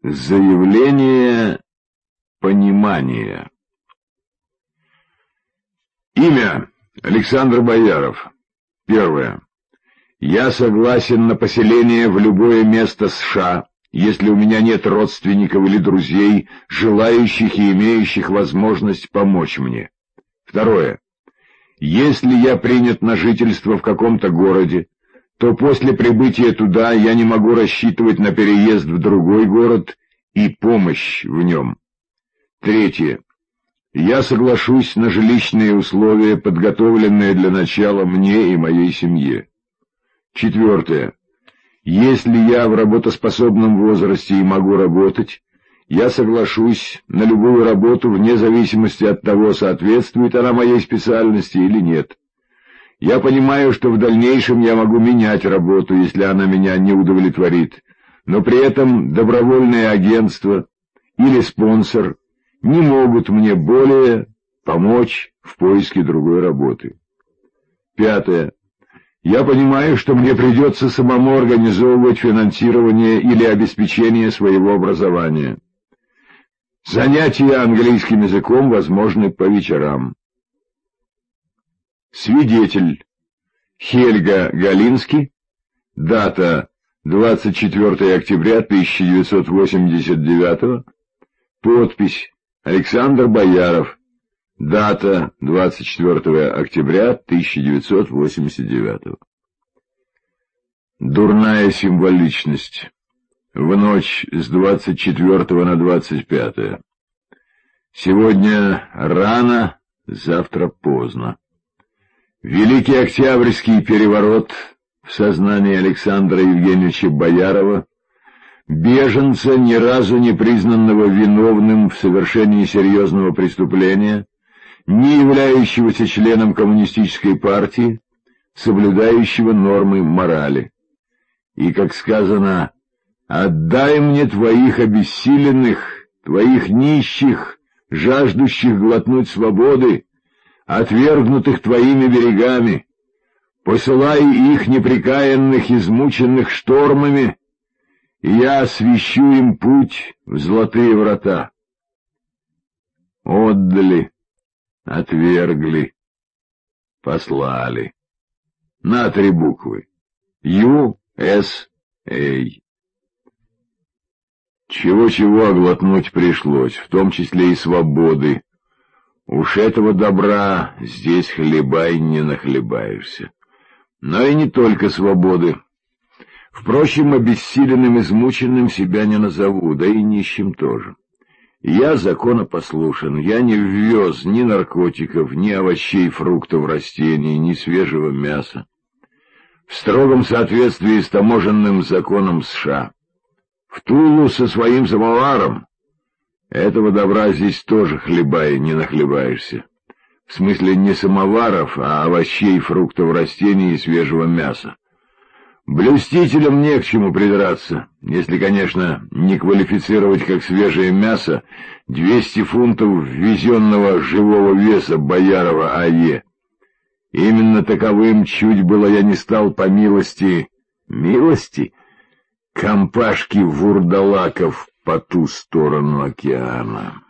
Заявление понимания. Имя: Александр Бояров. Первое. Я согласен на поселение в любое место США, если у меня нет родственников или друзей, желающих и имеющих возможность помочь мне. Второе. Если я принят на жительство в каком-то городе, то после прибытия туда я не могу рассчитывать на переезд в другой город и помощь в нем. Третье. Я соглашусь на жилищные условия, подготовленные для начала мне и моей семье. Четвертое. Если я в работоспособном возрасте и могу работать, я соглашусь на любую работу вне зависимости от того, соответствует она моей специальности или нет. Я понимаю, что в дальнейшем я могу менять работу, если она меня не удовлетворит, но при этом добровольное агентство или спонсор не могут мне более помочь в поиске другой работы. Пятое. Я понимаю, что мне придется самому организовывать финансирование или обеспечение своего образования. Занятия английским языком возможны по вечерам. Свидетель: Хельга Галинский. Дата: 24 октября 1989. Подпись: Александр Бояров. Дата: 24 октября 1989. Дурная символичность. В ночь с 24 на 25. Сегодня рано, завтра поздно. Великий Октябрьский переворот в сознании Александра Евгеньевича Боярова, беженца, ни разу не признанного виновным в совершении серьезного преступления, не являющегося членом коммунистической партии, соблюдающего нормы морали. И, как сказано, «Отдай мне твоих обессиленных, твоих нищих, жаждущих глотнуть свободы, отвергнутых твоими берегами, посылай их непрекаянных, измученных штормами, и я освещу им путь в золотые врата». Отдали, отвергли, послали. На 3 буквы. USA. Чего-чего оглотнуть пришлось, в том числе и свободы. Уж этого добра здесь хлебай не нахлебаешься. Но и не только свободы. Впрочем, обессиленным, измученным себя не назову, да и нищим тоже. Я законопослушен, я не ввез ни наркотиков, ни овощей, фруктов, растений, ни свежего мяса. В строгом соответствии с таможенным законом США. В Тулу со своим самоваром. Этого добра здесь тоже хлебай не нахлебаешься. В смысле не самоваров, а овощей, фруктов, растений и свежего мяса. Блюстителям не к чему придраться, если, конечно, не квалифицировать как свежее мясо 200 фунтов ввезенного живого веса Боярова А.Е. Именно таковым чуть было я не стал по милости компашки вурдалаков по ту сторону океана.